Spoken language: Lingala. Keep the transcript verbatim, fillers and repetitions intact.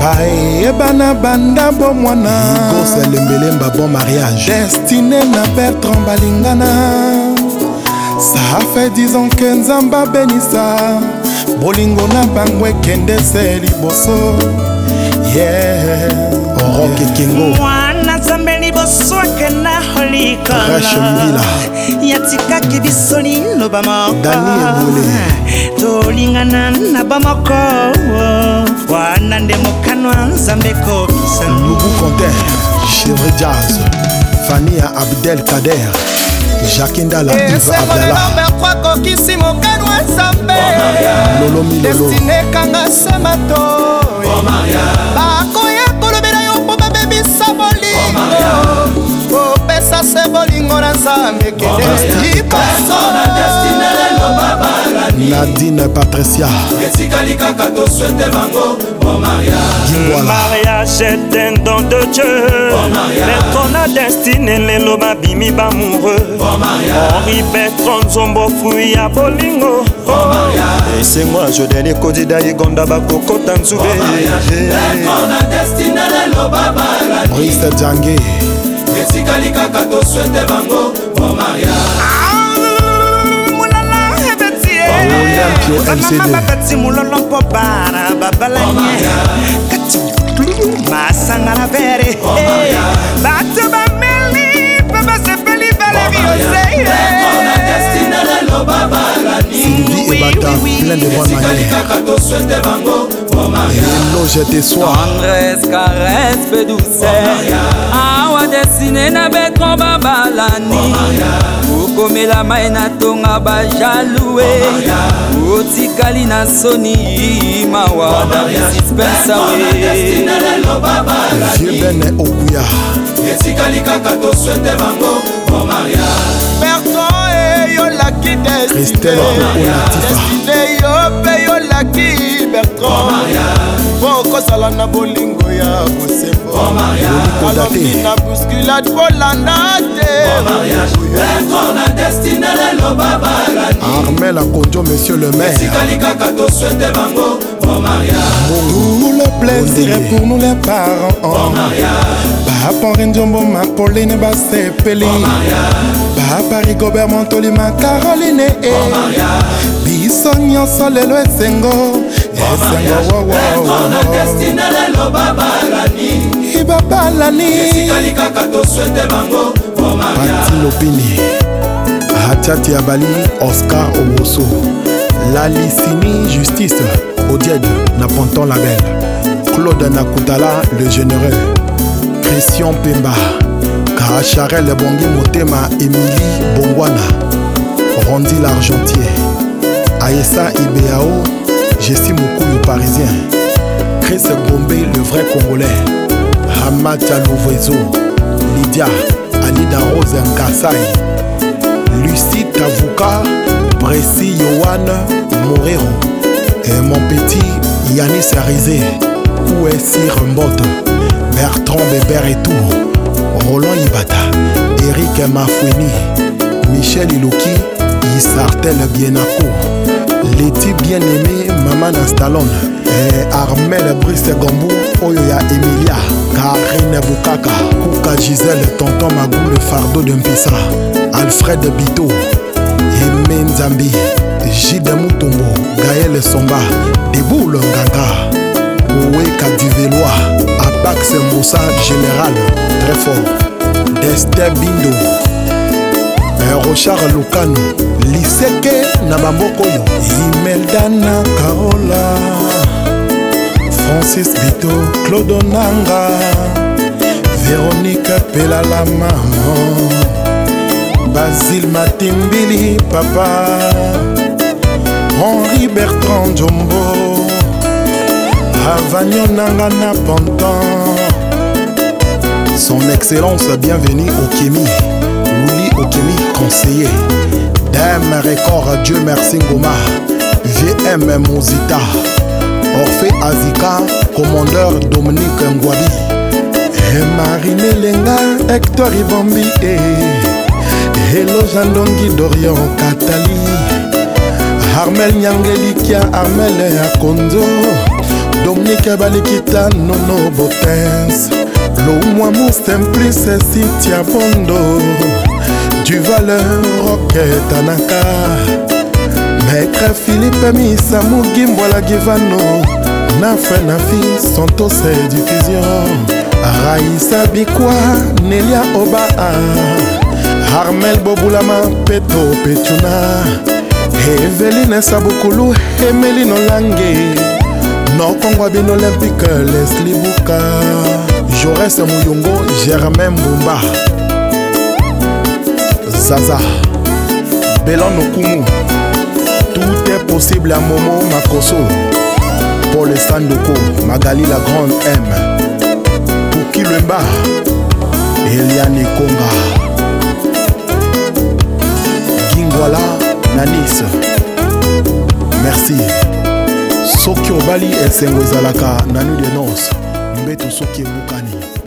Bae bana banda bo mwana Igo Selembelemba bon mariage Destiné na Bertrand balingana. Ça fait dix ans que Nzamba benisa bolingo na bangwe kende se liboso. Yeah Rock Kengo Mwana Nzambe liboso kena holika Rache Mbila Yatika kibisoni no bamoko Dani Ebole Tolingana na bamoko Wana nde mokanwa Nzambe ko kisa Lubu Conter Chevre Jazz Fania Abdel Kader Jacquinda la Diva Abdallah Lolo Milolo Destiné kanga semato bakoya kolobela yo mpo babebisa bolingo opesa se bolingo na Nzambe kende lipaso Nadine Patricia mariage est un don de Dieu mais ton a destiné les loba bimi bamoureux Henri Bertrand Nzombo fruit à bolingo et c'est moi je donne kodida igonda bakoko tanzube Brice Djangé Pio M C D Kati mulolo mpo bara babalanye Kati masanga na vere Bato bameli Baba sepeli Valérie Oseye Sylvie Ebata plein de bonnes manières Hello je te sois Tendresse, caresse, peu douceur Awa destiné na Bertrand babalani Ukomela mai na tonga ba jaloue Otikali na soni mawada Dispensa we Vieux Bene Okuya Bertrand e yo laki Christelle Okolatifa Destiné yo pe yo laki Bertrand Bokozala na bolingo ya bosembo Alobi na bousculade bolanda te Armel Akonjo monsieur le maire Tout le plaisir est pour nous les parents Papa Renjombo ma Pauline Basepeli Papa Rigobert Montoli ma Caroline Biso nyonso lelo esengo Esengo wo wo Ibabalani Pati Lopini Hatiati Abali Oscar Owoso Lalicini Justice Odied na Ponton Label Claude Nakutala le généreux Christian Pemba Karacharel Bongi Motema Émilie Bongwana Rondi l'Argentier Aïssa Ibeao Jessie Moukouyu parisien Chris Gombe le vrai Congolais Hamata Louvezo Lydia Alida Rose Nkassai Lucie Tavuka Précis Yohan Morero et mon petit Yanis Arizé où est Sir Mbote Bertrand Bébert et tout Roland Ibata Eric Mafouini Michel Iloki Isartel Bienako Letty bien-aimé Maman Stallone et Armel Brice Gambou Oyoya Emilia Karine Bukaka Kuka Gisèle Tonton Magou le fardeau de Mpissa Alfred Bito Aimé Nzambi Gide Moutombo Gaël Somba Deboule Nganga Owe Kadivelois Apax Moussa Général très fort Destin Bindo Rochard Lukano Liseke Nabambokoyo Imeldana Kaola Francis Bito Claude Nanga Véronique Pelala Maman Basile Matimbili Papa Henri Bertrand Jombo Avagnon Nanga na Ponton Son Excellence bienvenue au Kémi Willy Okemi conseiller Dame Record Dieu merci Ngoma V M Mozita Orphée Azika Commandeur Dominique Ngwabi et Marine Lenga Hector Ibambi et Hello Jandongi Dorian Katali Armel Nyangelikia Armel Akonzo Dominique Balikita Nono Botens Lomwa Moustemplice Cynthia Bondo Du Valeur Rocket Tanaka Maître Philippe Missa Mugimbola Givano Nafe Nafi Santos Diffusion Raïssa Bikwa Nelia Obaa Armel Bobulama Peto Petuna Eveline Sabukulu Emeline Olange Nokongwa Bin Olympique Leslie Buka Jaurès Mouyongo Germain Mbumba Zaza Belon Okumu. Tout est possible à Momo Makoso Paul Sandoko Magali la Grande M Pouki Lemba Eliane Konga Gingwala Nanis. Merci. Soki Obali et Sengwezalaka Nanu de Nos Mbeto Soki Mukani.